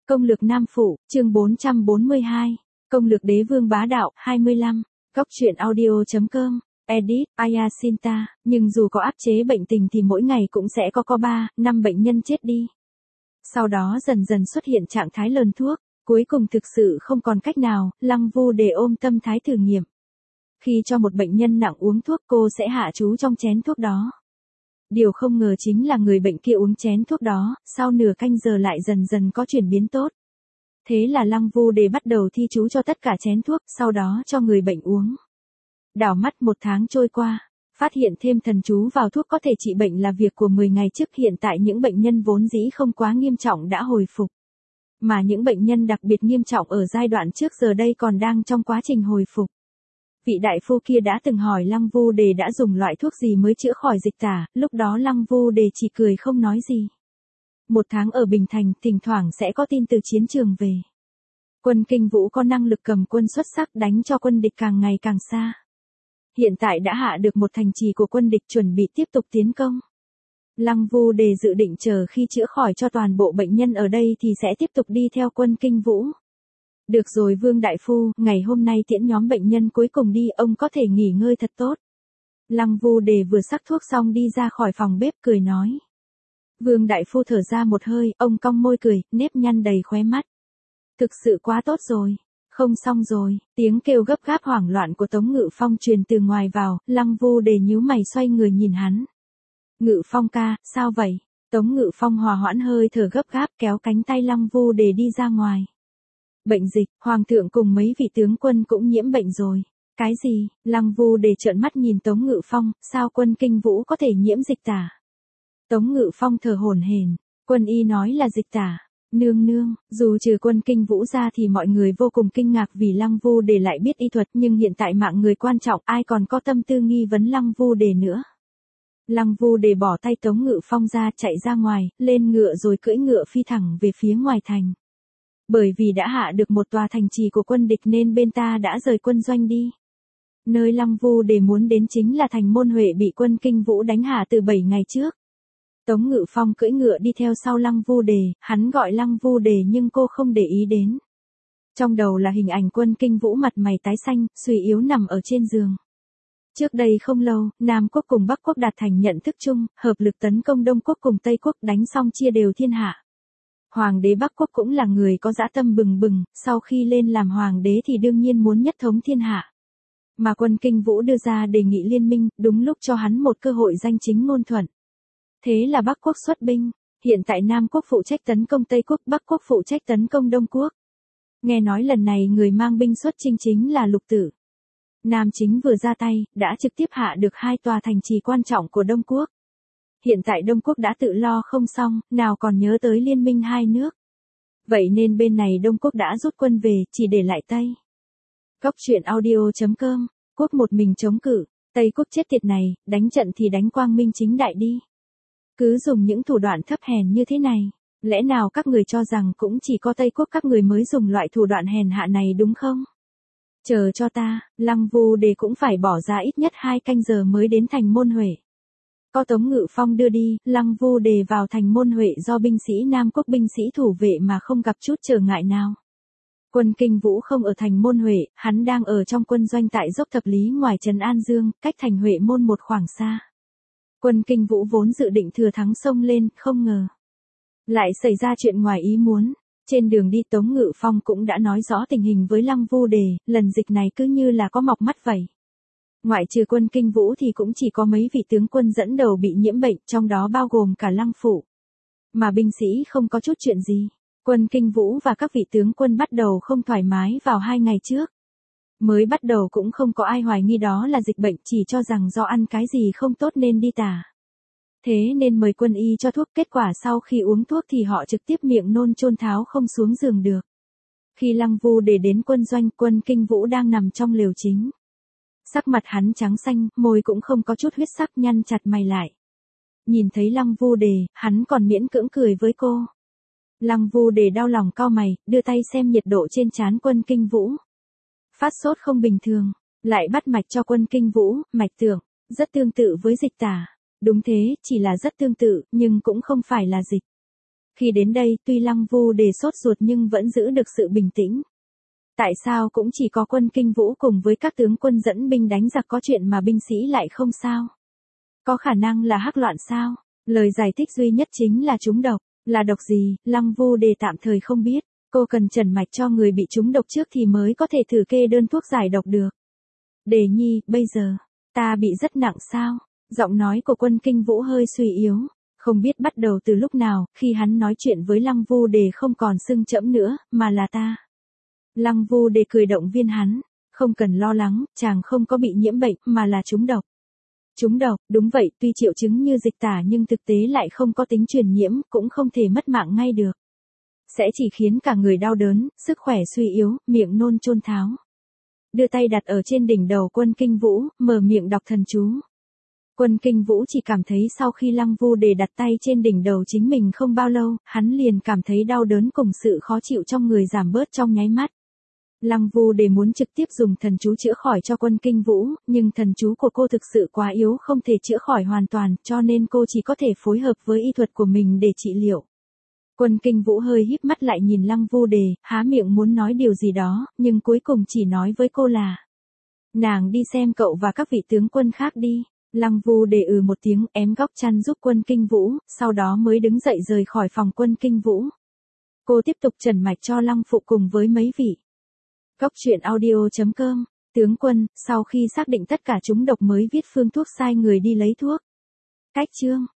Công lược Nam Phủ, chương 442. Công lược Đế Vương Bá Đạo, 25. Góc truyện audio.com. Edit, Ayasinta, nhưng dù có áp chế bệnh tình thì mỗi ngày cũng sẽ có 3-5 bệnh nhân chết đi. Sau đó dần dần xuất hiện trạng thái lờn thuốc, cuối cùng thực sự không còn cách nào, Lăng Vu Đề ôm tâm thái thử nghiệm. Khi cho một bệnh nhân nặng uống thuốc cô sẽ hạ chú trong chén thuốc đó. Điều không ngờ chính là người bệnh kia uống chén thuốc đó, sau nửa canh giờ lại dần dần có chuyển biến tốt. Thế là Lăng Vu Đề bắt đầu thi chú cho tất cả chén thuốc, sau đó cho người bệnh uống. Đảo mắt 1 tháng trôi qua, phát hiện thêm thần chú vào thuốc có thể trị bệnh là việc của 10 ngày trước. Hiện tại những bệnh nhân vốn dĩ không quá nghiêm trọng đã hồi phục. Mà những bệnh nhân đặc biệt nghiêm trọng ở giai đoạn trước giờ đây còn đang trong quá trình hồi phục. Vị đại phu kia đã từng hỏi Lăng Vu Đề đã dùng loại thuốc gì mới chữa khỏi dịch tả, lúc đó Lăng Vu Đề chỉ cười không nói gì. 1 tháng ở Bình Thành, thỉnh thoảng sẽ có tin từ chiến trường về. Quân Kinh Vũ có năng lực cầm quân xuất sắc, đánh cho quân địch càng ngày càng xa. Hiện tại đã hạ được một thành trì của quân địch, chuẩn bị tiếp tục tiến công. Lăng Vu Đề dự định chờ khi chữa khỏi cho toàn bộ bệnh nhân ở đây thì sẽ tiếp tục đi theo quân Kinh Vũ. Được rồi Vương Đại Phu, ngày hôm nay tiễn nhóm bệnh nhân cuối cùng đi, ông có thể nghỉ ngơi thật tốt. Lăng Vu Đề vừa sắc thuốc xong đi ra khỏi phòng bếp cười nói. Vương Đại Phu thở ra một hơi, ông cong môi cười, nếp nhăn đầy khóe mắt. Thực sự quá tốt rồi. Không xong rồi, tiếng kêu gấp gáp hoảng loạn của Tống Ngự Phong truyền từ ngoài vào, Lăng Vu Đề nhíu mày xoay người nhìn hắn. Ngự Phong ca, sao vậy? Tống Ngự Phong hòa hoãn hơi thở gấp gáp kéo cánh tay Lăng Vu Đề đi ra ngoài. Bệnh dịch, Hoàng thượng cùng mấy vị tướng quân cũng nhiễm bệnh rồi. Cái gì? Lăng Vu Đề trợn mắt nhìn Tống Ngự Phong, sao quân Kinh Vũ có thể nhiễm dịch tả? Tống Ngự Phong thở hổn hển, quân y nói là dịch tả. Nương nương, dù trừ quân Kinh Vũ ra thì mọi người vô cùng kinh ngạc vì Lăng Vu Đề lại biết y thuật, nhưng hiện tại mạng người quan trọng, ai còn có tâm tư nghi vấn Lăng Vu Đề nữa. Lăng Vu Đề bỏ tay Tống Ngự Phong ra, chạy ra ngoài, lên ngựa rồi cưỡi ngựa phi thẳng về phía ngoài thành. Bởi vì đã hạ được một tòa thành trì của quân địch nên bên ta đã rời quân doanh đi. Nơi Lăng Vu Đề muốn đến chính là thành Môn Huệ bị quân Kinh Vũ đánh hạ từ 7 ngày trước. Tống Ngự Phong cưỡi ngựa đi theo sau Lăng Vu Đề, hắn gọi Lăng Vu Đề nhưng cô không để ý đến. Trong đầu là hình ảnh quân Kinh Vũ mặt mày tái xanh, suy yếu nằm ở trên giường. Trước đây không lâu, Nam Quốc cùng Bắc Quốc đạt thành nhận thức chung, hợp lực tấn công Đông Quốc cùng Tây Quốc, đánh xong chia đều thiên hạ. Hoàng đế Bắc Quốc cũng là người có dã tâm bừng bừng, sau khi lên làm hoàng đế thì đương nhiên muốn nhất thống thiên hạ. Mà quân Kinh Vũ đưa ra đề nghị liên minh, đúng lúc cho hắn một cơ hội danh chính ngôn thuận. Thế là Bắc Quốc xuất binh, hiện tại Nam Quốc phụ trách tấn công Tây Quốc, Bắc Quốc phụ trách tấn công Đông Quốc. Nghe nói lần này người mang binh xuất chinh chính là Lục Tử. Nam Chính vừa ra tay, đã trực tiếp hạ được 2 tòa thành trì quan trọng của Đông Quốc. Hiện tại Đông Quốc đã tự lo không xong, nào còn nhớ tới liên minh 2 nước. Vậy nên bên này Đông Quốc đã rút quân về, chỉ để lại Tây. Góc truyện audio.com, Quốc một mình chống cự, Tây Quốc chết tiệt này, đánh trận thì đánh quang minh chính đại đi. Cứ dùng những thủ đoạn thấp hèn như thế này, lẽ nào các người cho rằng cũng chỉ có Tây Quốc các người mới dùng loại thủ đoạn hèn hạ này đúng không? Chờ cho ta, Lăng Vu Đề cũng phải bỏ ra ít nhất 2 canh giờ mới đến thành Môn Huệ. Có Tống Ngự Phong đưa đi, Lăng Vu Đề vào thành Môn Huệ do binh sĩ Nam Quốc binh sĩ thủ vệ mà không gặp chút trở ngại nào. Quân Kinh Vũ không ở thành Môn Huệ, hắn đang ở trong quân doanh tại dốc Thập Lý ngoài trấn An Dương, cách thành Huệ Môn một khoảng xa. Quân Kinh Vũ vốn dự định thừa thắng xông lên, không ngờ lại xảy ra chuyện ngoài ý muốn. Trên đường đi Tống Ngự Phong cũng đã nói rõ tình hình với Lăng Vu Đề, lần dịch này cứ như là có mọc mắt vậy. Ngoại trừ quân Kinh Vũ thì cũng chỉ có mấy vị tướng quân dẫn đầu bị nhiễm bệnh, trong đó bao gồm cả Lăng Phủ. Mà binh sĩ không có chút chuyện gì. Quân Kinh Vũ và các vị tướng quân bắt đầu không thoải mái vào 2 ngày trước. Mới bắt đầu cũng không có ai hoài nghi đó là dịch bệnh, chỉ cho rằng do ăn cái gì không tốt nên đi tả. Thế nên mời quân y cho thuốc, kết quả sau khi uống thuốc thì họ trực tiếp miệng nôn chôn tháo không xuống giường được. Khi Lăng Vu Đề đến quân doanh, quân Kinh Vũ đang nằm trong lều chính. Sắc mặt hắn trắng xanh, môi cũng không có chút huyết sắc, nhăn chặt mày lại. Nhìn thấy Lăng Vu Đề, hắn còn miễn cưỡng cười với cô. Lăng Vu Đề đau lòng cau mày, đưa tay xem nhiệt độ trên trán quân Kinh Vũ. Phát sốt không bình thường, lại bắt mạch cho quân Kinh Vũ, mạch tượng, rất tương tự với dịch tả. Đúng thế, chỉ là rất tương tự, nhưng cũng không phải là dịch. Khi đến đây, tuy Lăng Vu Đề sốt ruột nhưng vẫn giữ được sự bình tĩnh. Tại sao cũng chỉ có quân Kinh Vũ cùng với các tướng quân dẫn binh đánh giặc có chuyện mà binh sĩ lại không sao? Có khả năng là hắc loạn sao? Lời giải thích duy nhất chính là trúng độc. Là độc gì, Lăng Vu Đề tạm thời không biết. Cô cần trần mạch cho người bị trúng độc trước thì mới có thể thử kê đơn thuốc giải độc được. Đề nhi, bây giờ, ta bị rất nặng sao? Giọng nói của quân Kinh Vũ hơi suy yếu. Không biết bắt đầu từ lúc nào, khi hắn nói chuyện với Lăng Vu Đề không còn xưng trẫm nữa, mà là ta. Lăng Vu Đề cười động viên hắn. Không cần lo lắng, chàng không có bị nhiễm bệnh, mà là trúng độc. Trúng độc, đúng vậy, tuy triệu chứng như dịch tả nhưng thực tế lại không có tính truyền nhiễm, cũng không thể mất mạng ngay được. Sẽ chỉ khiến cả người đau đớn, sức khỏe suy yếu, miệng nôn chôn tháo. Đưa tay đặt ở trên đỉnh đầu quân Kinh Vũ, mở miệng đọc thần chú. Quân Kinh Vũ chỉ cảm thấy sau khi Lăng Vu Đề đặt tay trên đỉnh đầu chính mình không bao lâu, hắn liền cảm thấy đau đớn cùng sự khó chịu trong người giảm bớt trong nháy mắt. Lăng Vu Đề muốn trực tiếp dùng thần chú chữa khỏi cho quân Kinh Vũ, nhưng thần chú của cô thực sự quá yếu không thể chữa khỏi hoàn toàn, cho nên cô chỉ có thể phối hợp với y thuật của mình để trị liệu. Quân Kinh Vũ hơi híp mắt lại nhìn Lăng Vu Đề, há miệng muốn nói điều gì đó, nhưng cuối cùng chỉ nói với cô là: nàng đi xem cậu và các vị tướng quân khác đi. Lăng Vu Đề một tiếng, ém góc chăn giúp quân Kinh Vũ, sau đó mới đứng dậy rời khỏi phòng quân Kinh Vũ. Cô tiếp tục trần mạch cho Lăng Phụ cùng với mấy vị. Góc truyện audio.com, tướng quân, sau khi xác định tất cả chúng độc mới viết phương thuốc sai người đi lấy thuốc. Cách chương